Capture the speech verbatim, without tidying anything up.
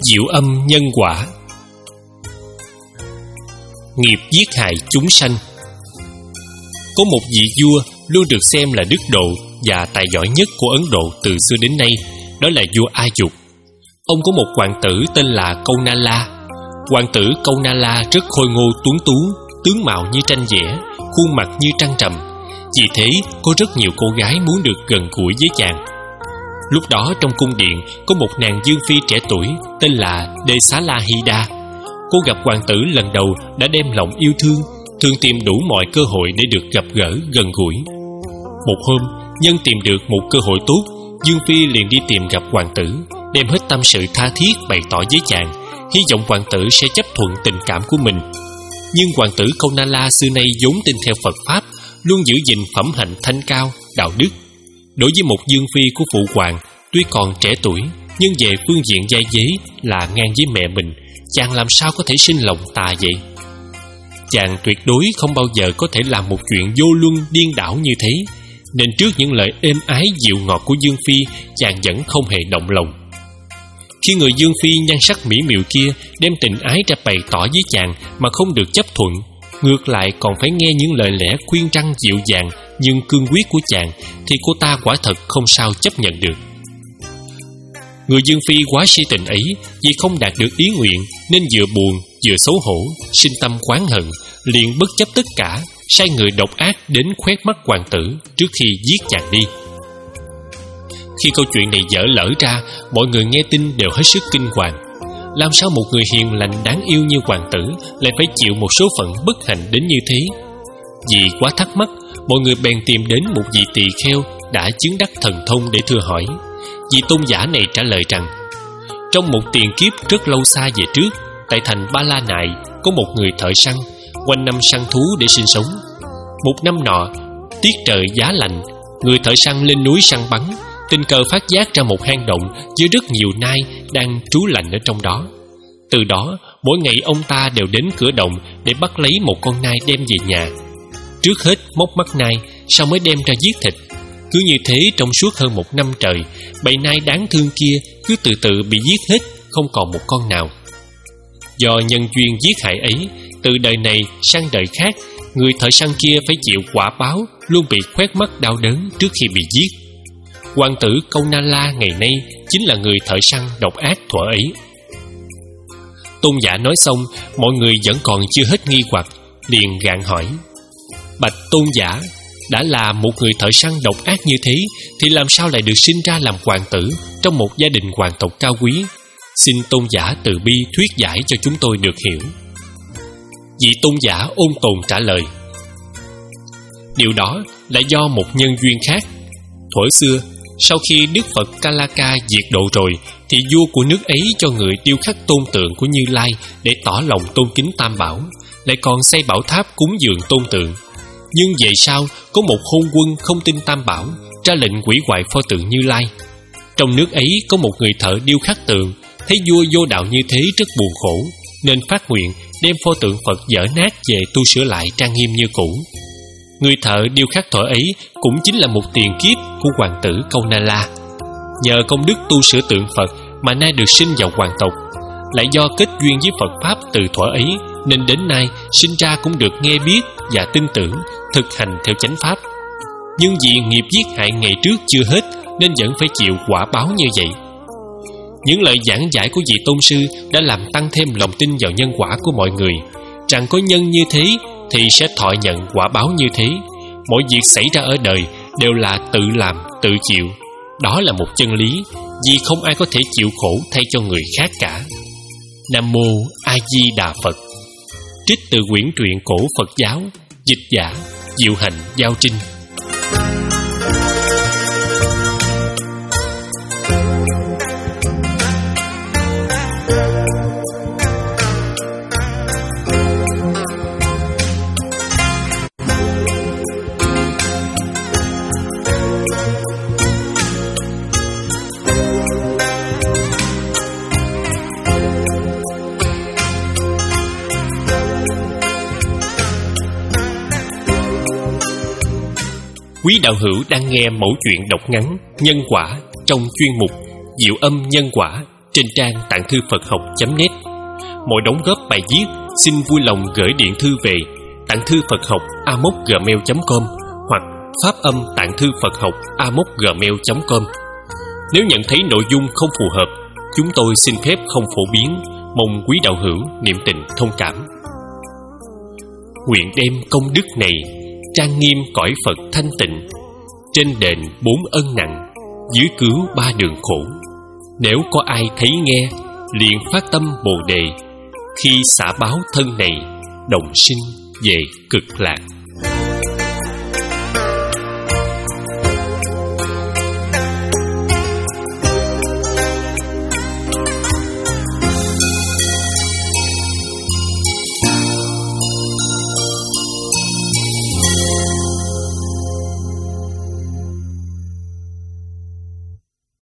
Diệu âm nhân quả. Nghiệp giết hại chúng sanh. Có một vị vua luôn được xem là đức độ và tài giỏi nhất của Ấn Độ từ xưa đến nay, đó là vua A Dục. Ông có một hoàng tử tên là Câu Na La. Hoàng tử Câu Na La rất khôi ngô tuấn tú, tướng mạo như tranh vẽ, khuôn mặt như trăng trầm. Vì thế có rất nhiều cô gái muốn được gần gũi với chàng. Lúc đó trong cung điện có một nàng dương phi trẻ tuổi tên là Desalahida. Cô gặp hoàng tử lần đầu đã đem lòng yêu thương, thường tìm đủ mọi cơ hội để được gặp gỡ gần gũi. Một hôm, nhân tìm được một cơ hội tốt, Dương Phi liền đi tìm gặp hoàng tử, đem hết tâm sự tha thiết bày tỏ với chàng, hy vọng hoàng tử sẽ chấp thuận tình cảm của mình. Nhưng hoàng tử Câu Na La xưa nay vốn tin theo Phật Pháp, luôn giữ gìn phẩm hạnh thanh cao, đạo đức. Đối với một Dương Phi của phụ hoàng, tuy còn trẻ tuổi, nhưng về phương diện giai dế là ngang với mẹ mình, chàng làm sao có thể sinh lòng tà vậy? Chàng tuyệt đối không bao giờ có thể làm một chuyện vô luân điên đảo như thế, nên trước những lời êm ái dịu ngọt của Dương Phi, chàng vẫn không hề động lòng. Khi người Dương Phi nhan sắc mỹ miều kia đem tình ái ra bày tỏ với chàng mà không được chấp thuận, ngược lại còn phải nghe những lời lẽ khuyên răn dịu dàng nhưng cương quyết của chàng, thì cô ta quả thật không sao chấp nhận được. Người Dương Phi quá si tình ấy, vì không đạt được ý nguyện nên vừa buồn vừa xấu hổ, sinh tâm oán hận, liền bất chấp tất cả, sai người độc ác đến khoét mắt hoàng tử trước khi giết chàng đi. Khi câu chuyện này dở lỡ ra, mọi người nghe tin đều hết sức kinh hoàng. Làm sao một người hiền lành đáng yêu như hoàng tử lại phải chịu một số phận bất hạnh đến như thế? Vì quá thắc mắc, mọi người bèn tìm đến một vị tỳ kheo đã chứng đắc thần thông để thưa hỏi. Vị tôn giả này trả lời rằng, trong một tiền kiếp rất lâu xa về trước, tại thành Ba La Nại có một người thợ săn, quanh năm săn thú để sinh sống. Một năm nọ, tiết trời giá lạnh, người thợ săn lên núi săn bắn, tình cờ phát giác ra một hang động với rất nhiều nai đang trú lạnh ở trong đó. Từ đó, mỗi ngày ông ta đều đến cửa động để bắt lấy một con nai đem về nhà. Trước hết móc mắt nai, sau mới đem ra giết thịt. Cứ như thế trong suốt hơn một năm trời, bầy nai đáng thương kia cứ từ từ bị giết hết, không còn một con nào. Do nhân duyên giết hại ấy, từ đời này sang đời khác, người thợ săn kia phải chịu quả báo, luôn bị khoét mắt đau đớn trước khi bị giết. Hoàng tử Câu Na La ngày nay chính là người thợ săn độc ác thuở ấy. Tôn giả nói xong, mọi người vẫn còn chưa hết nghi hoặc, liền gạn hỏi: bạch tôn giả, đã là một người thợ săn độc ác như thế, thì làm sao lại được sinh ra làm hoàng tử trong một gia đình hoàng tộc cao quý? Xin tôn giả từ bi thuyết giải cho chúng tôi được hiểu. Vị tôn giả ôn tồn trả lời: điều đó là do một nhân duyên khác. Thuở xưa, sau khi Đức Phật Kalaka diệt độ rồi, thì vua của nước ấy cho người điêu khắc tôn tượng của Như Lai để tỏ lòng tôn kính Tam Bảo, lại còn xây bảo tháp cúng dường tôn tượng. Nhưng về sau, có một hôn quân không tin Tam Bảo, ra lệnh hủy hoại pho tượng Như Lai. Trong nước ấy có một người thợ điêu khắc tượng, thấy vua vô đạo như thế rất buồn khổ, nên phát nguyện đem pho tượng Phật dở nát về tu sửa lại trang nghiêm như cũ. Người thợ điêu khắc thuở ấy cũng chính là một tiền kiếp của hoàng tử Câu Na La. Nhờ công đức tu sửa tượng Phật mà nay được sinh vào hoàng tộc. Lại do kết duyên với Phật Pháp từ thuở ấy, nên đến nay sinh ra cũng được nghe biết và tin tưởng, thực hành theo chánh Pháp. Nhưng vì nghiệp giết hại ngày trước chưa hết, nên vẫn phải chịu quả báo như vậy. Những lời giảng giải của vị tôn sư đã làm tăng thêm lòng tin vào nhân quả của mọi người, rằng có nhân như thế thì sẽ thọ nhận quả báo như thế. Mọi việc xảy ra ở đời đều là tự làm, tự chịu. Đó là một chân lý, vì không ai có thể chịu khổ thay cho người khác cả. Nam Mô A Di Đà Phật. Trích từ quyển truyện cổ Phật giáo, dịch giả Diệu Hạnh Giao Trinh. Quý đạo hữu đang nghe mẫu chuyện đọc ngắn Nhân Quả trong chuyên mục Diệu Âm Nhân Quả trên trang tạng thư Phật học chấm net. Mọi đóng góp bài viết xin vui lòng gửi điện thư về tạng thư Phật học a mốc gmail chấm com hoặc phát âm tạng thư Phật học a mốc gmail chấm com. Nếu nhận thấy nội dung không phù hợp, chúng tôi xin phép không phổ biến, mong quý đạo hữu niệm tình thông cảm. Nguyện đem công đức này trang nghiêm cõi Phật thanh tịnh, trên đền bốn ân nặng, dưới cứu ba đường khổ. Nếu có ai thấy nghe, liền phát tâm Bồ đề, khi xả báo thân này, đồng sinh về cực lạc.